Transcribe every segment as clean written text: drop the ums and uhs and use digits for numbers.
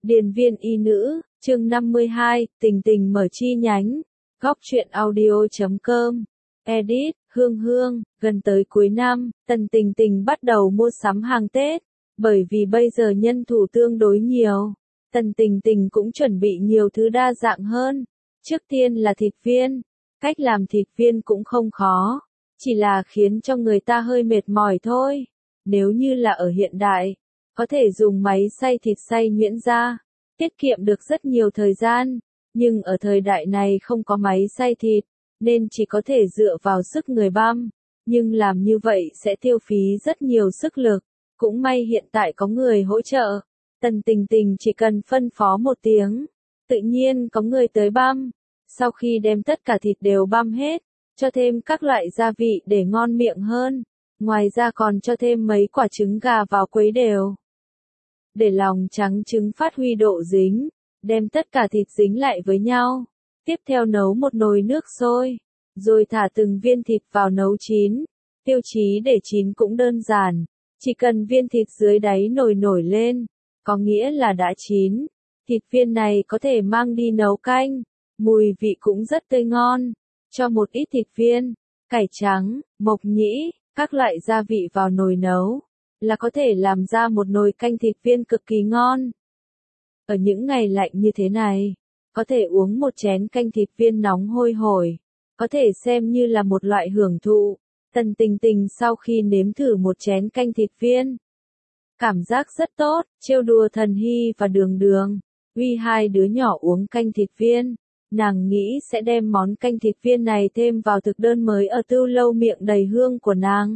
Điền viên y nữ, chương 52, tình tình mở chi nhánh. Góc truyện audio.com. Edit, Hương Hương, gần tới cuối năm, Tần Tình Tình bắt đầu mua sắm hàng Tết. Bởi vì bây giờ nhân thủ tương đối nhiều, Tần Tình Tình cũng chuẩn bị nhiều thứ đa dạng hơn. Trước tiên là thịt viên. Cách làm thịt viên cũng không khó, chỉ là khiến cho người ta hơi mệt mỏi thôi. Nếu như là ở hiện đại, có thể dùng máy xay thịt xay nhuyễn ra, tiết kiệm được rất nhiều thời gian, nhưng ở thời đại này không có máy xay thịt, nên chỉ có thể dựa vào sức người băm, nhưng làm như vậy sẽ tiêu phí rất nhiều sức lực, cũng may hiện tại có người hỗ trợ, Tần Tình Tình chỉ cần phân phó một tiếng, tự nhiên có người tới băm, sau khi đem tất cả thịt đều băm hết, cho thêm các loại gia vị để ngon miệng hơn, ngoài ra còn cho thêm mấy quả trứng gà vào quấy đều. Để lòng trắng trứng phát huy độ dính, đem tất cả thịt dính lại với nhau. Tiếp theo nấu một nồi nước sôi, rồi thả từng viên thịt vào nấu chín. Tiêu chí để chín cũng đơn giản, chỉ cần viên thịt dưới đáy nồi nổi lên, có nghĩa là đã chín. Thịt viên này có thể mang đi nấu canh, mùi vị cũng rất tươi ngon. Cho một ít thịt viên, cải trắng, mộc nhĩ, các loại gia vị vào nồi nấu, là có thể làm ra một nồi canh thịt viên cực kỳ ngon. Ở những ngày lạnh như thế này, có thể uống một chén canh thịt viên nóng hôi hổi, có thể xem như là một loại hưởng thụ. Tần Tình Tình sau khi nếm thử một chén canh thịt viên, cảm giác rất tốt, trêu đùa Thần Hy và Đường Đường, uy hai đứa nhỏ uống canh thịt viên. Nàng nghĩ sẽ đem món canh thịt viên này thêm vào thực đơn mới ở Tưu Lâu miệng đầy hương của nàng.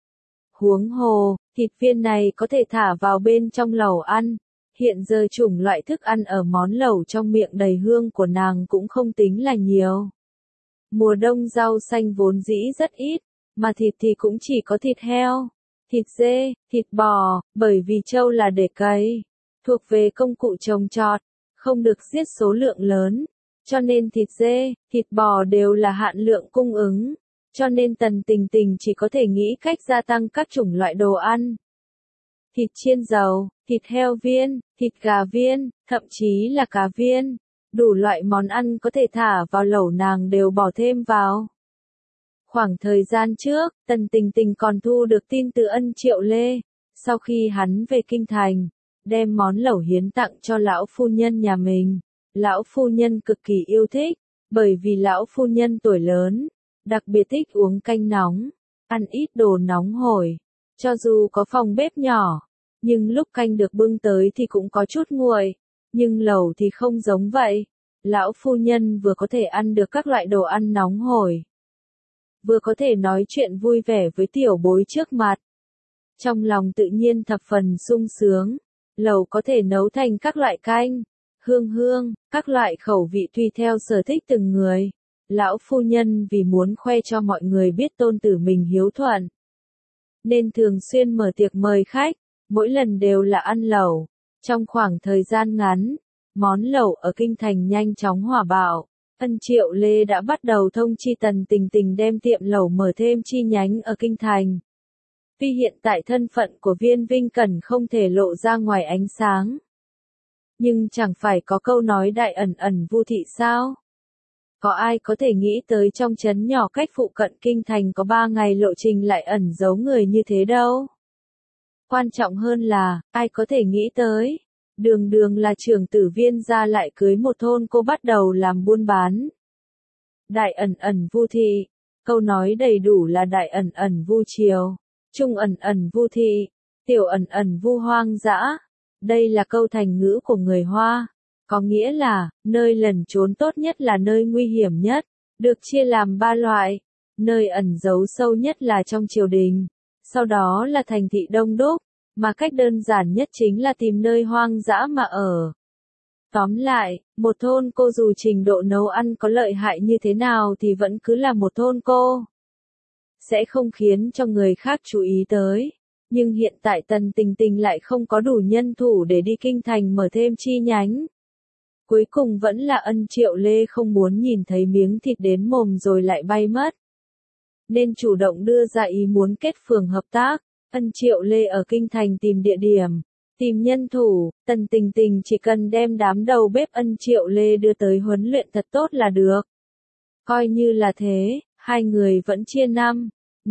Huống hồ, thịt viên này có thể thả vào bên trong lẩu ăn. Hiện giờ chủng loại thức ăn ở món lẩu trong miệng đầy hương của nàng cũng không tính là nhiều. Mùa đông rau xanh vốn dĩ rất ít, mà thịt thì cũng chỉ có thịt heo, thịt dê, thịt bò, bởi vì trâu là để cấy, thuộc về công cụ trồng trọt, không được giết số lượng lớn, cho nên thịt dê, thịt bò đều là hạn lượng cung ứng, cho nên Tần Tình Tình chỉ có thể nghĩ cách gia tăng các chủng loại đồ ăn. Thịt chiên dầu, thịt heo viên, thịt gà viên, thậm chí là cá viên, đủ loại món ăn có thể thả vào lẩu nàng đều bỏ thêm vào. Khoảng thời gian trước, Tần Tình Tình còn thu được tin từ Ân Triệu Lê, sau khi hắn về kinh thành, đem món lẩu hiến tặng cho lão phu nhân nhà mình. Lão phu nhân cực kỳ yêu thích, bởi vì lão phu nhân tuổi lớn, đặc biệt thích uống canh nóng, ăn ít đồ nóng hổi. Cho dù có phòng bếp nhỏ, nhưng lúc canh được bưng tới thì cũng có chút nguội, nhưng lẩu thì không giống vậy. Lão phu nhân vừa có thể ăn được các loại đồ ăn nóng hổi, vừa có thể nói chuyện vui vẻ với tiểu bối trước mặt. Trong lòng tự nhiên thập phần sung sướng, lẩu có thể nấu thành các loại canh, hương, các loại khẩu vị tùy theo sở thích từng người. Lão phu nhân vì muốn khoe cho mọi người biết tôn tử mình hiếu thuận, nên thường xuyên mở tiệc mời khách, mỗi lần đều là ăn lẩu. Trong khoảng thời gian ngắn, món lẩu ở kinh thành nhanh chóng hỏa bạo. Ân Triệu Lê đã bắt đầu thông chi Tần Tình Tình đem tiệm lẩu mở thêm chi nhánh ở kinh thành. Tuy hiện tại thân phận của Viên Vinh Cẩn không thể lộ ra ngoài ánh sáng, nhưng chẳng phải có câu nói đại ẩn ẩn vu thị sao? Có ai có thể nghĩ tới trong trấn nhỏ cách phụ cận kinh thành có 3 ngày lộ trình lại ẩn giấu người như thế đâu? Quan trọng hơn là, ai có thể nghĩ tới, Đường Đường là trưởng tử Viên gia lại cưới một thôn cô bắt đầu làm buôn bán. Đại ẩn ẩn vu thị, câu nói đầy đủ là đại ẩn ẩn vu triều, trung ẩn ẩn vu thị, tiểu ẩn ẩn vu hoang dã. Đây là câu thành ngữ của người Hoa, có nghĩa là, nơi lẩn trốn tốt nhất là nơi nguy hiểm nhất, được chia làm 3 loại. Nơi ẩn giấu sâu nhất là trong triều đình, sau đó là thành thị đông đúc, mà cách đơn giản nhất chính là tìm nơi hoang dã mà ở. Tóm lại, một thôn cô dù trình độ nấu ăn có lợi hại như thế nào thì vẫn cứ là một thôn cô, sẽ không khiến cho người khác chú ý tới. Nhưng hiện tại Tần Tình Tình lại không có đủ nhân thủ để đi kinh thành mở thêm chi nhánh. Cuối cùng vẫn là Ân Triệu Lê không muốn nhìn thấy miếng thịt đến mồm rồi lại bay mất, nên chủ động đưa ra ý muốn kết phường hợp tác. Ân Triệu Lê ở kinh thành tìm địa điểm, Tìm nhân thủ, Tần Tình Tình chỉ cần đem đám đầu bếp Ân Triệu Lê đưa tới huấn luyện thật tốt là được. Coi như là thế, hai người vẫn chia năm.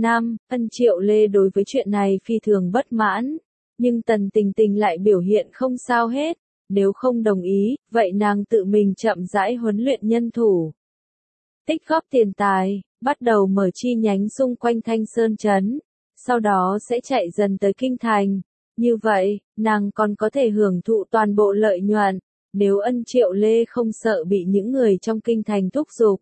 Ân Triệu Lê đối với chuyện này phi thường bất mãn, nhưng Tần Tình Tình lại biểu hiện không sao hết, nếu không đồng ý, vậy nàng tự mình chậm rãi huấn luyện nhân thủ. Tích góp tiền tài, bắt đầu mở chi nhánh xung quanh Thanh Sơn Trấn, sau đó sẽ chạy dần tới Kinh Thành. Như vậy, nàng còn có thể hưởng thụ toàn bộ lợi nhuận, nếu Ân Triệu Lê không sợ bị những người trong Kinh Thành thúc giục.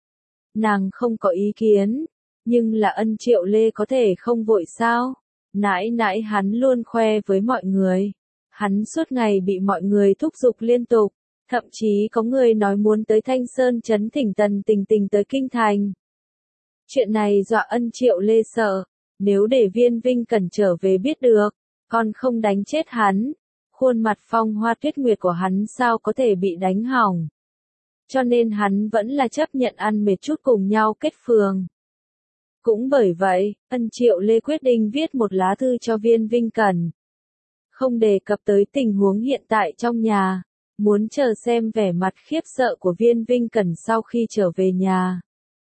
Nàng không có ý kiến, nhưng là Ân Triệu Lê có thể không vội sao? Nãi nãi hắn luôn khoe với mọi người. Hắn suốt ngày bị mọi người thúc giục liên tục, thậm chí có người nói muốn tới Thanh Sơn Trấn thỉnh Tần Tình Tình tới Kinh Thành. Chuyện này dọa Ân Triệu Lê sợ, nếu để Viên Vinh Cẩn trở về biết được, còn không đánh chết hắn, khuôn mặt phong hoa tuyết nguyệt của hắn sao có thể bị đánh hỏng. Cho nên hắn vẫn là chấp nhận ăn mệt chút cùng nhau kết phường. Cũng bởi vậy, Ân Triệu Lê quyết định viết một lá thư cho Viên Vinh Cẩn. Không đề cập tới tình huống hiện tại trong nhà, muốn chờ xem vẻ mặt khiếp sợ của Viên Vinh Cẩn sau khi trở về nhà.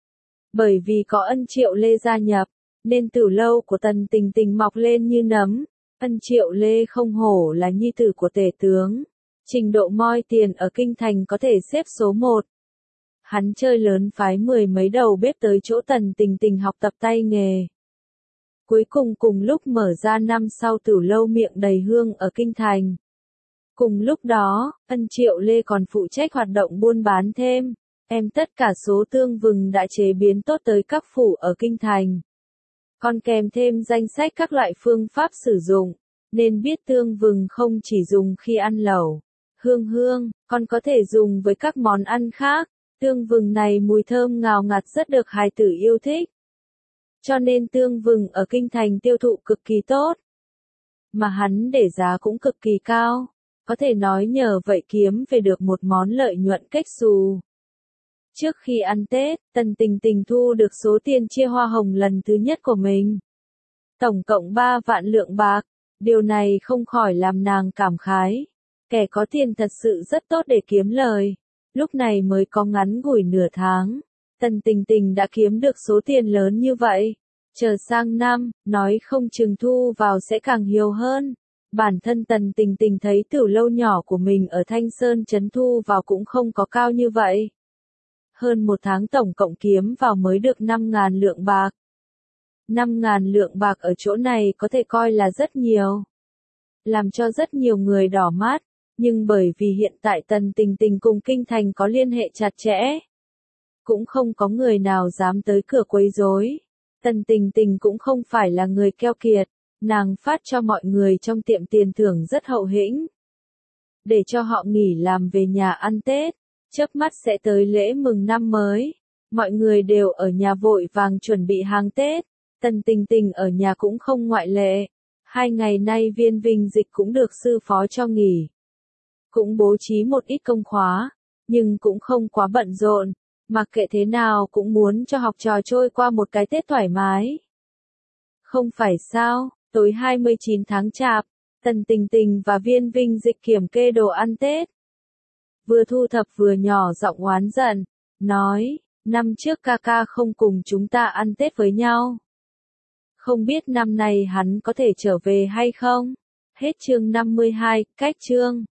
Bởi vì có Ân Triệu Lê gia nhập, nên Tử lâu của Tần Tình Tình mọc lên như nấm. Ân Triệu Lê không hổ là nhi tử của tể tướng. Trình độ moi tiền ở Kinh Thành có thể xếp số 1. Hắn chơi lớn phái 10 mấy đầu bếp tới chỗ Tần Tình Tình học tập tay nghề. Cuối cùng cùng lúc mở ra năm sau Tử lâu miệng đầy hương ở Kinh Thành. Cùng lúc đó, Ân Triệu Lê còn phụ trách hoạt động buôn bán thêm. Tất cả số tương vừng đã chế biến tốt tới các phủ ở Kinh Thành. Còn kèm thêm danh sách các loại phương pháp sử dụng, nên biết tương vừng không chỉ dùng khi ăn lẩu, hương, còn có thể dùng với các món ăn khác. Tương vừng này mùi thơm ngào ngạt rất được hài tử yêu thích. Cho nên tương vừng ở Kinh Thành tiêu thụ cực kỳ tốt. Mà hắn để giá cũng cực kỳ cao, có thể nói nhờ vậy kiếm về được một món lợi nhuận cách xù. Trước khi ăn Tết, Tần Tình Tình thu được số tiền chia hoa hồng lần thứ nhất của mình. Tổng cộng 3 vạn lượng bạc, điều này không khỏi làm nàng cảm khái. Kẻ có tiền thật sự rất tốt để kiếm lời. Lúc này mới có ngắn ngủi nửa tháng, Tần Tình Tình đã kiếm được số tiền lớn như vậy. Chờ sang năm, nói không chừng thu vào sẽ càng nhiều hơn. Bản thân Tần Tình Tình thấy Tử lâu nhỏ của mình ở Thanh Sơn Trấn thu vào cũng không có cao như vậy. Hơn một tháng tổng cộng kiếm vào mới được 5.000 lượng bạc. 5.000 lượng bạc ở chỗ này có thể coi là rất nhiều. Làm cho rất nhiều người đỏ mắt, nhưng bởi vì hiện tại Tần Tình Tình cùng Kinh Thành có liên hệ chặt chẽ. Cũng không có người nào dám tới cửa quấy rối. Tần Tình Tình cũng không phải là người keo kiệt, nàng phát cho mọi người trong tiệm tiền thưởng rất hậu hĩnh. Để cho họ nghỉ làm về nhà ăn Tết. Chớp mắt sẽ tới lễ mừng năm mới. Mọi người đều ở nhà vội vàng chuẩn bị hàng Tết. Tần Tình Tình ở nhà cũng không ngoại lệ. 2 ngày nay Viên Vinh Dịch cũng được sư phó cho nghỉ. Cũng bố trí một ít công khóa, nhưng cũng không quá bận rộn. Mặc kệ thế nào cũng muốn cho học trò trôi qua một cái Tết thoải mái. Không phải sao, tối 29 tháng Chạp, Tần Tình Tình và Viên Vinh Dịch kiểm kê đồ ăn Tết. Vừa thu thập vừa nhỏ giọng oán giận, nói, năm trước ca ca không cùng chúng ta ăn Tết với nhau. Không biết năm nay hắn có thể trở về hay không? Hết chương 52, cách chương.